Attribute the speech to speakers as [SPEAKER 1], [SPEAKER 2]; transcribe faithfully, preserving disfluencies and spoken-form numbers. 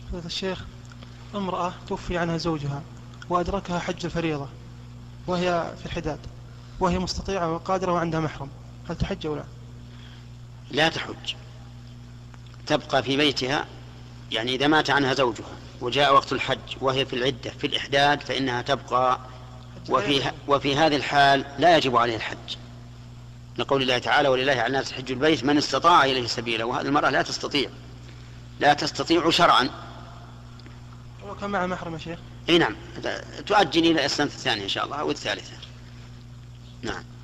[SPEAKER 1] فضيلة الشيخ، امرأة توفي عنها زوجها وأدركها حج الفريضة وهي في الحداد، وهي مستطيعة وقادرة وعندها محرم، هل تحج أو لا؟
[SPEAKER 2] لا تحج، تبقى في بيتها. يعني إذا مات عنها زوجها وجاء وقت الحج وهي في العدة في الإحداد فإنها تبقى، وفي, وفي هذه الحال لا يجب عليه الحج، لقول الله تعالى ولله على الناس حج البيت من استطاع إليه سبيلا، وهذه المرأة لا تستطيع لا تستطيع شرعا.
[SPEAKER 1] هو كان معها محرم يا شيخ؟
[SPEAKER 2] اي نعم، تؤجل إلى السنة الثانية إن شاء الله أو الثالثة. نعم.